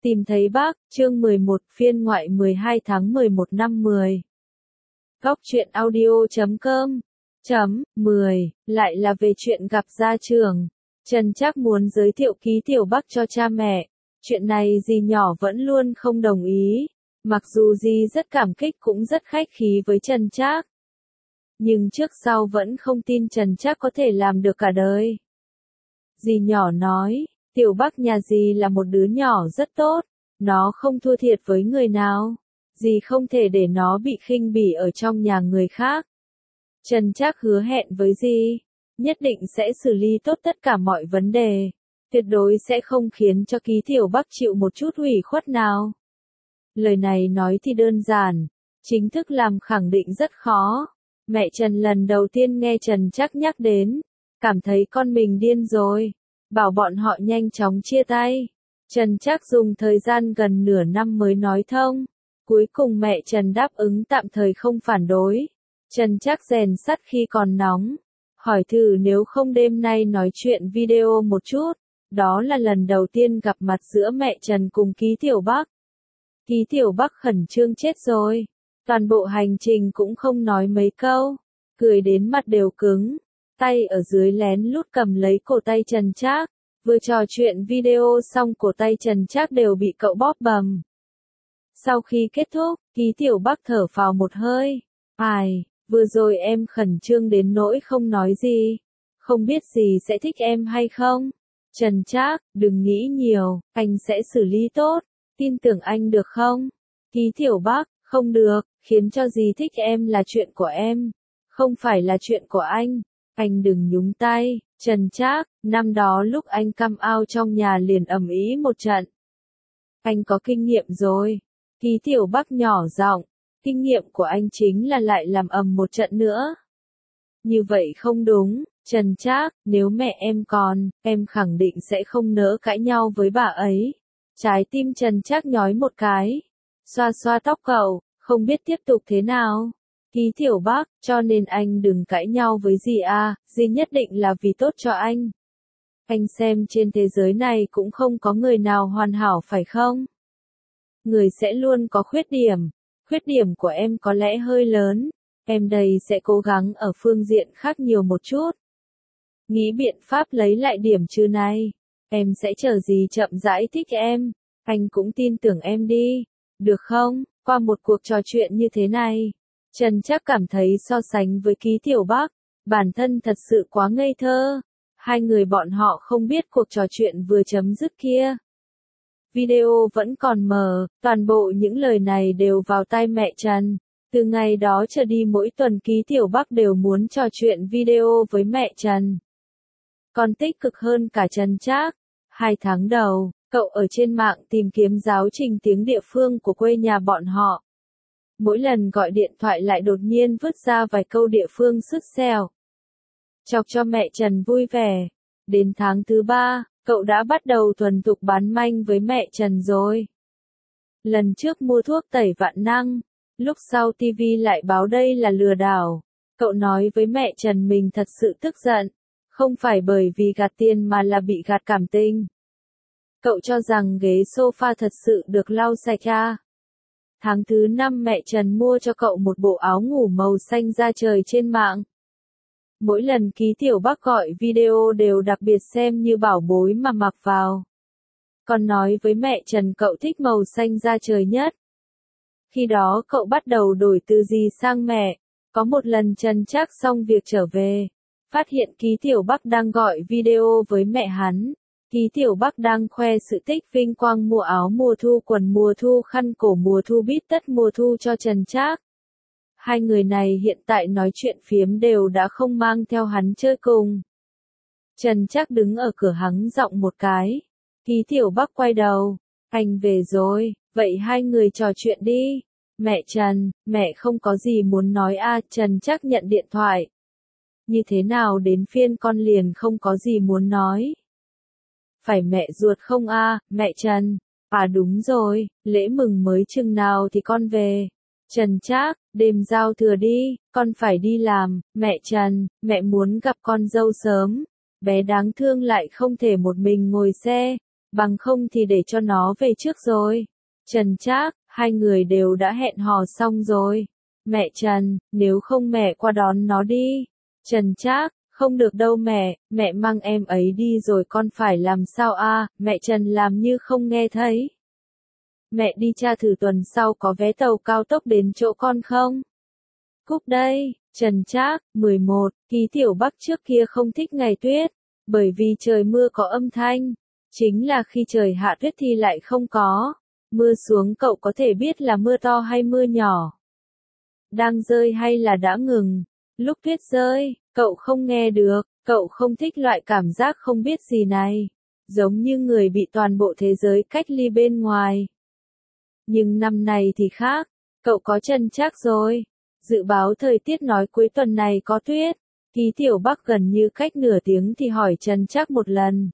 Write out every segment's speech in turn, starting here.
Tìm thấy bác, chương 11, phiên ngoại 12 tháng 11 năm 10. Góc truyện audio.com. 10. Lại là về chuyện gặp gia trưởng. Trần Trác muốn giới thiệu Ký Tiểu Bắc cho cha mẹ. Chuyện này dì nhỏ vẫn luôn không đồng ý. Mặc dù dì rất cảm kích cũng rất khách khí với Trần Trác. Nhưng trước sau vẫn không tin Trần Trác có thể làm được cả đời. Dì nhỏ nói, Tiểu Bắc nhà dì là một đứa nhỏ rất tốt. Nó không thua thiệt với người nào. Dì không thể để nó bị khinh bỉ ở trong nhà người khác. Trần Trác hứa hẹn với dì, nhất định sẽ xử lý tốt tất cả mọi vấn đề. Tuyệt đối sẽ không khiến cho Ký Tiểu Bắc chịu một chút ủy khuất nào. Lời này nói thì đơn giản, chính thức làm khẳng định rất khó. Mẹ Trần lần đầu tiên nghe Trần Trác nhắc đến, cảm thấy con mình điên rồi, bảo bọn họ nhanh chóng chia tay. Trần Trác dùng thời gian gần nửa năm mới nói thông. Cuối cùng mẹ Trần đáp ứng tạm thời không phản đối. Trần Trác rèn sắt khi còn nóng. Hỏi thử nếu không đêm nay nói chuyện video một chút. Đó là lần đầu tiên gặp mặt giữa mẹ Trần cùng Ký Tiểu Bắc. Ký Tiểu Bắc khẩn trương chết rồi. Toàn bộ hành trình cũng không nói mấy câu. Cười đến mặt đều cứng. Tay ở dưới lén lút cầm lấy cổ tay Trần Trác. Vừa trò chuyện video xong cổ tay Trần Trác đều bị cậu bóp bầm. Sau khi kết thúc, Ký Tiểu Bắc thở phào một hơi. Vừa rồi em khẩn trương đến nỗi không nói gì. Không biết gì sẽ thích em hay không? Trần Trác, đừng nghĩ nhiều, anh sẽ xử lý tốt. Tin tưởng anh được không? Ký Tiểu Bắc, không được, khiến cho dì thích em là chuyện của em. Không phải là chuyện của anh. Anh đừng nhúng tay. Trần Trác, năm đó lúc anh come out trong nhà liền ầm ĩ một trận. Anh có kinh nghiệm rồi. Ký Tiểu Bắc nhỏ giọng, kinh nghiệm của anh chính là lại làm ầm một trận nữa. Như vậy không đúng, Trần Trác, nếu mẹ em còn, em khẳng định sẽ không nỡ cãi nhau với bà ấy. Trái tim Trần Trác nhói một cái. Xoa xoa tóc cậu, không biết tiếp tục thế nào. Ký Tiểu Bắc, cho nên anh đừng cãi nhau với dì à, dì nhất định là vì tốt cho anh. Anh xem trên thế giới này cũng không có người nào hoàn hảo phải không? Người sẽ luôn có khuyết điểm của em có lẽ hơi lớn, em đây sẽ cố gắng ở phương diện khác nhiều một chút. Nghĩ biện pháp lấy lại điểm trừ này, em sẽ chờ dì chậm rãi thích em, anh cũng tin tưởng em đi, được không? Qua một cuộc trò chuyện như thế này. Trần Trác cảm thấy so sánh với Ký Tiểu Bắc, bản thân thật sự quá ngây thơ. Hai người bọn họ không biết cuộc trò chuyện vừa chấm dứt kia. Video vẫn còn mở, toàn bộ những lời này đều vào tai mẹ Trần. Từ ngày đó trở đi mỗi tuần Ký Tiểu Bắc đều muốn trò chuyện video với mẹ Trần. Còn tích cực hơn cả Trần Trác. 2 tháng đầu, cậu ở trên mạng tìm kiếm giáo trình tiếng địa phương của quê nhà bọn họ. Mỗi lần gọi điện thoại lại đột nhiên vứt ra vài câu địa phương sứt sẻo. Chọc cho mẹ Trần vui vẻ. Đến tháng thứ 3, cậu đã bắt đầu thuần thục bán manh với mẹ Trần rồi. Lần trước mua thuốc tẩy vạn năng, lúc sau TV lại báo đây là lừa đảo. Cậu nói với mẹ Trần mình thật sự tức giận. Không phải bởi vì gạt tiền mà là bị gạt cảm tình. Cậu cho rằng ghế sofa thật sự được lau sạch à? Tháng thứ 5 mẹ Trần mua cho cậu một bộ áo ngủ màu xanh da trời trên mạng. Mỗi lần Ký Tiểu Bắc gọi video đều đặc biệt xem như bảo bối mà mặc vào. Còn nói với mẹ Trần cậu thích màu xanh da trời nhất. Khi đó cậu bắt đầu đổi từ dì sang mẹ. Có một lần Trần Trác xong việc trở về, phát hiện Ký Tiểu Bắc đang gọi video với mẹ hắn. Ký Tiểu Bắc đang khoe sự tích vinh quang mua áo mùa thu, quần mùa thu, khăn cổ mùa thu, bít tất mùa thu cho Trần Trác. Hai người này hiện tại nói chuyện phiếm đều đã không mang theo hắn chơi cùng. Trần Trác đứng ở cửa hắng giọng một cái. Ký Tiểu Bắc quay đầu. Anh về rồi, vậy hai người trò chuyện đi. Mẹ Trần, mẹ không có gì muốn nói à? Trần Trác nhận điện thoại. Như thế nào đến phiên con liền không có gì muốn nói? Phải mẹ ruột không à, mẹ Trần? À đúng rồi, lễ mừng mới chừng nào thì con về? Trần Trác, đêm giao thừa đi, con phải đi làm. Mẹ Trần, mẹ muốn gặp con dâu sớm. Bé đáng thương lại không thể một mình ngồi xe. bằng không thì để cho nó về trước rồi. Trần Trác, hai người đều đã hẹn hò xong rồi. Mẹ Trần, nếu không mẹ qua đón nó đi. Trần Trác, không được đâu mẹ mang em ấy đi rồi con phải làm sao a? Mẹ Trần làm như không nghe thấy. Mẹ đi tra thử tuần sau có vé tàu cao tốc đến chỗ con không? Cúc đây, Trần Trác, 11, Ký Tiểu Bắc trước kia không thích ngày tuyết, bởi vì trời mưa có âm thanh, chính là khi trời hạ tuyết thì lại không có. Mưa xuống cậu có thể biết là mưa to hay mưa nhỏ? Đang rơi hay là đã ngừng? Lúc tuyết rơi, cậu không nghe được, cậu không thích loại cảm giác không biết gì này, giống như người bị toàn bộ thế giới cách ly bên ngoài. Nhưng năm này thì khác, cậu có Trần Trác rồi. Dự báo thời tiết nói cuối tuần này có tuyết. Ký Tiểu Bắc gần như cách nửa tiếng thì hỏi Trần Trác một lần.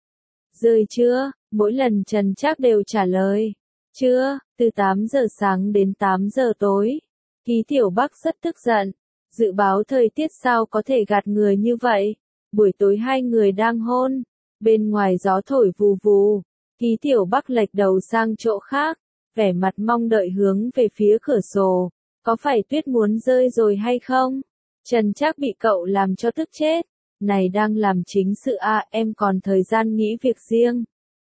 Rơi chưa? Mỗi lần Trần Trác đều trả lời. Chưa, từ 8 giờ sáng đến 8 giờ tối. Ký Tiểu Bắc rất tức giận. Dự báo thời tiết sao có thể gạt người như vậy? Buổi tối hai người đang hôn. Bên ngoài gió thổi vù vù. Ký Tiểu Bắc lệch đầu sang chỗ khác. Vẻ mặt mong đợi hướng về phía cửa sổ. Có phải tuyết muốn rơi rồi hay không? Trần Trác bị cậu làm cho tức chết. Này đang làm chính sự à, em còn thời gian nghĩ việc riêng.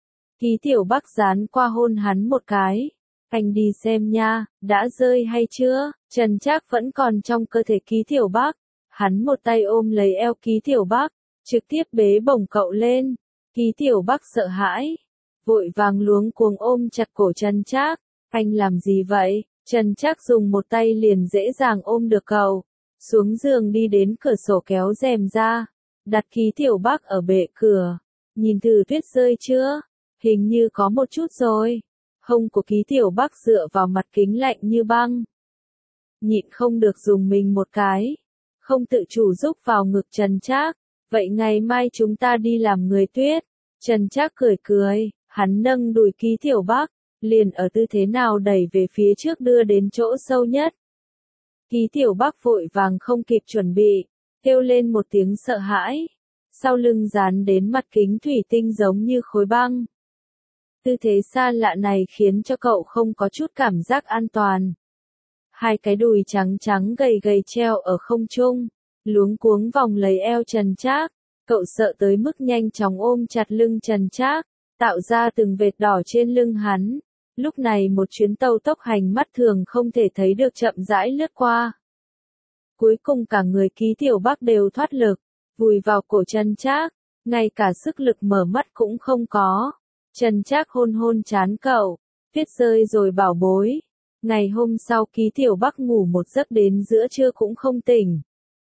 Ký Tiểu Bắc dán qua hôn hắn một cái. Anh đi xem nha, đã rơi hay chưa? Trần Trác vẫn còn trong cơ thể Ký Tiểu Bắc. Hắn một tay ôm lấy eo Ký Tiểu Bắc, trực tiếp bế bổng cậu lên. Ký Tiểu Bắc sợ hãi, vội vàng luống cuống ôm chặt cổ Trần Trác. Anh làm gì vậy? Trần Trác dùng một tay liền dễ dàng ôm được cậu. Xuống giường đi đến cửa sổ kéo rèm ra. Đặt Ký Tiểu Bắc ở bệ cửa. Nhìn thử tuyết rơi chưa? Hình như có một chút rồi. Hông của Ký Tiểu Bắc dựa vào mặt kính lạnh như băng. Nhịn không được dùng mình một cái. Không tự chủ rúc vào ngực Trần Trác. Vậy ngày mai chúng ta đi làm người tuyết. Trần Trác cười cười. Hắn nâng đùi Ký Tiểu Bắc. Liền ở tư thế nào đẩy về phía trước đưa đến chỗ sâu nhất. Ký Tiểu Bắc vội vàng không kịp chuẩn bị, kêu lên một tiếng sợ hãi. Sau lưng dán đến mặt kính thủy tinh giống như khối băng. Tư thế xa lạ này khiến cho cậu không có chút cảm giác an toàn. Hai cái đùi trắng trắng gầy gầy treo ở không trung, luống cuống vòng lấy eo Trần Trác. Cậu sợ tới mức nhanh chóng ôm chặt lưng Trần Trác, tạo ra từng vệt đỏ trên lưng hắn. Lúc này một chuyến tàu tốc hành mắt thường không thể thấy được chậm rãi lướt qua. Cuối cùng cả người Ký Tiểu Bắc đều thoát lực, vùi vào cổ Trần Trác, ngay cả sức lực mở mắt cũng không có. Trần Trác hôn hôn trán cậu, tuyết rơi rồi bảo bối. Ngày hôm sau Ký Tiểu Bắc ngủ một giấc đến giữa trưa cũng không tỉnh.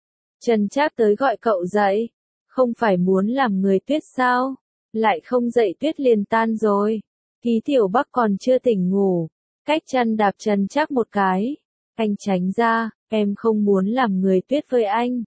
Trần Trác tới gọi cậu dậy, không phải muốn làm người tuyết sao? Lại không dậy tuyết liền tan rồi. Ký Tiểu Bắc còn chưa tỉnh ngủ, cách chăn đạp Trần Trác một cái. Anh tránh ra, em không muốn làm người tuyết với anh.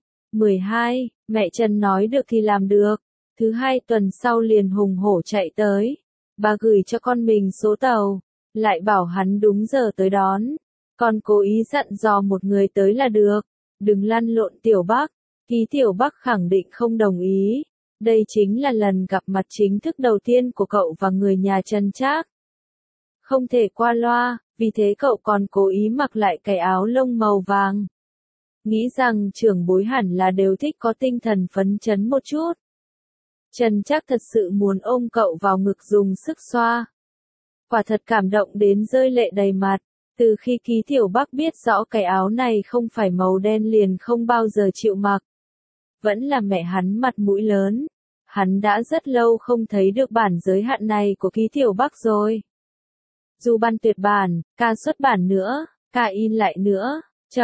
12, mẹ Trần nói được thì làm được. Thứ hai tuần sau liền hùng hổ chạy tới. Bà gửi cho con mình số tàu, lại bảo hắn đúng giờ tới đón. Con cố ý dặn dò một người tới là được, đừng lăn lộn Tiểu Bắc. Ký Tiểu Bắc khẳng định không đồng ý. Đây chính là lần gặp mặt chính thức đầu tiên của cậu và người nhà Trần Trác. Không thể qua loa, vì thế cậu còn cố ý mặc lại cái áo lông màu vàng. Nghĩ rằng trưởng bối hẳn là đều thích có tinh thần phấn chấn một chút. Trần Trác thật sự muốn ôm cậu vào ngực dùng sức xoa. Quả thật cảm động đến rơi lệ đầy mặt. Từ khi Ký Tiểu Bắc biết rõ cái áo này không phải màu đen liền không bao giờ chịu mặc. Vẫn là mẹ hắn mặt mũi lớn. Hắn đã rất lâu không thấy được bản giới hạn này của Ký Tiểu Bắc rồi. Dù ban tuyệt bản, ca xuất bản nữa, ca in lại nữa.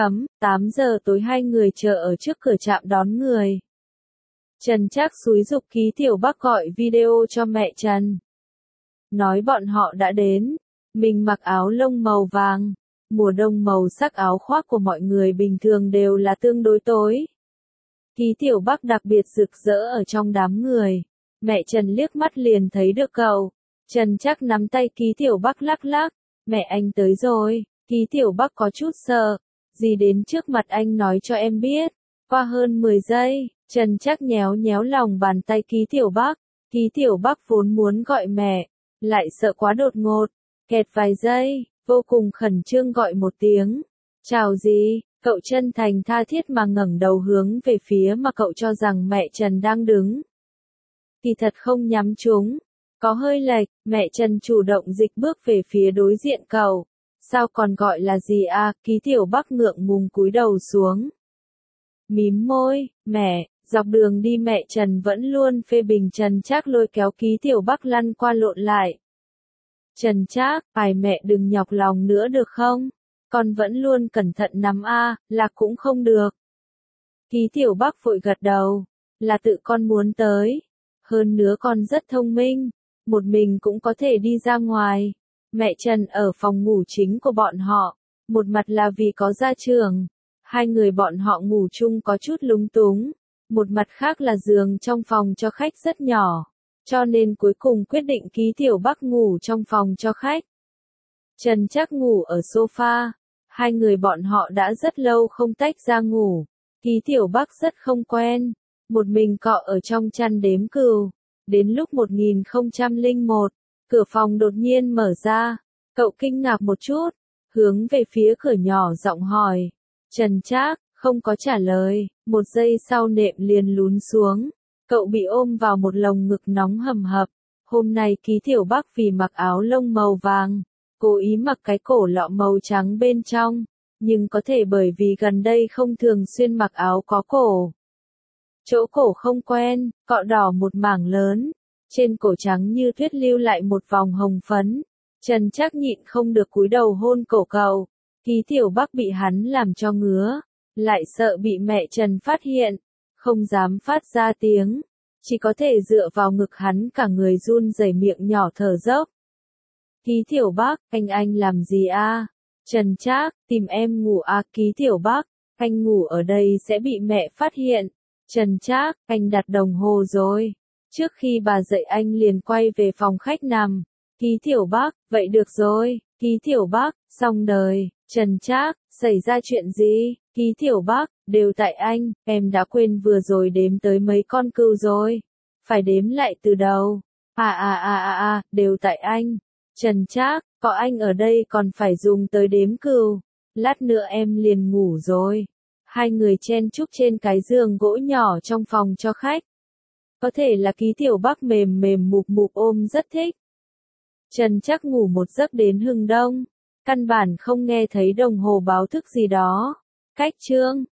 8 giờ tối hai người chờ ở trước cửa trạm đón người. Trần Trác xúi giục Ký Tiểu Bắc gọi video cho mẹ Trần. Nói bọn họ đã đến. Mình mặc áo lông màu vàng. Mùa đông màu sắc áo khoác của mọi người bình thường đều là tương đối tối. Ký Tiểu Bắc đặc biệt rực rỡ ở trong đám người. Mẹ Trần liếc mắt liền thấy được cậu. Trần Trác nắm tay Ký Tiểu Bắc lắc lắc. Mẹ anh tới rồi. Ký Tiểu Bắc có chút sợ. Gì đến trước mặt anh nói cho em biết. Qua hơn 10 giây, Trần Trác nhéo nhéo lòng bàn tay Ký Tiểu Bắc. Ký Tiểu Bắc vốn muốn gọi mẹ, lại sợ quá đột ngột, kẹt vài giây, vô cùng khẩn trương gọi một tiếng. Chào gì? Cậu chân thành tha thiết mà ngẩng đầu hướng về phía mà cậu cho rằng mẹ Trần đang đứng. Thì thật không nhắm trúng, có hơi lệch, mẹ Trần chủ động dịch bước về phía đối diện cậu. Sao còn gọi là gì à? Ký Tiểu Bắc ngượng ngùng cúi đầu xuống. Mím môi, mẹ, dọc đường đi mẹ Trần vẫn luôn phê bình Trần Trác lôi kéo Ký Tiểu Bắc lăn qua lộn lại. Trần Trác, phải mẹ đừng nhọc lòng nữa được không? Con vẫn luôn cẩn thận nắm là cũng không được. Ký Tiểu Bắc vội gật đầu, là tự con muốn tới. Hơn nữa con rất thông minh, một mình cũng có thể đi ra ngoài. Mẹ Trần ở phòng ngủ chính của bọn họ, một mặt là vì có gia trưởng, hai người bọn họ ngủ chung có chút lúng túng, một mặt khác là giường trong phòng cho khách rất nhỏ, cho nên cuối cùng quyết định Ký Tiểu Bắc ngủ trong phòng cho khách. Trần Trác ngủ ở sofa, hai người bọn họ đã rất lâu không tách ra ngủ, Ký Tiểu Bắc rất không quen, một mình cọ ở trong chăn đếm cừu. Đến lúc 1001, cửa phòng đột nhiên mở ra, cậu kinh ngạc một chút, hướng về phía cửa nhỏ giọng hỏi. Trần Trác không có trả lời, một giây sau nệm liền lún xuống, cậu bị ôm vào một lồng ngực nóng hầm hập. Hôm nay Ký Tiểu Bắc vì mặc áo lông màu vàng, cố ý mặc cái cổ lọ màu trắng bên trong, nhưng có thể bởi vì gần đây không thường xuyên mặc áo có cổ. Chỗ cổ không quen, cọ đỏ một mảng lớn, trên cổ trắng như tuyết lưu lại một vòng hồng phấn. Trần Trác nhịn không được cúi đầu hôn cổ cậu, Ký Tiểu Bắc bị hắn làm cho ngứa, lại sợ bị mẹ Trần phát hiện, không dám phát ra tiếng, chỉ có thể dựa vào ngực hắn cả người run rẩy miệng nhỏ thở dốc. Ký Tiểu Bắc, anh làm gì a? Trần Trác, tìm em ngủ à? Ký Tiểu Bắc, anh ngủ ở đây sẽ bị mẹ phát hiện. Trần Trác, anh đặt đồng hồ rồi. Trước khi bà dậy anh liền quay về phòng khách nằm. Ký Tiểu Bắc, vậy được rồi. Ký Tiểu Bắc, xong đời. Trần Trác, xảy ra chuyện gì? Ký Tiểu Bắc, đều tại anh, em đã quên vừa rồi đếm tới mấy con cừu rồi. Phải đếm lại từ đầu. Đều tại anh. Trần Trác, có anh ở đây còn phải dùng tới đếm cừu. Lát nữa em liền ngủ rồi. Hai người chen chúc trên cái giường gỗ nhỏ trong phòng cho khách. Có thể là Ký Tiểu Bắc mềm mềm mục mục ôm rất thích. Trần Trác ngủ một giấc đến hừng đông, căn bản không nghe thấy đồng hồ báo thức gì đó. Cách chương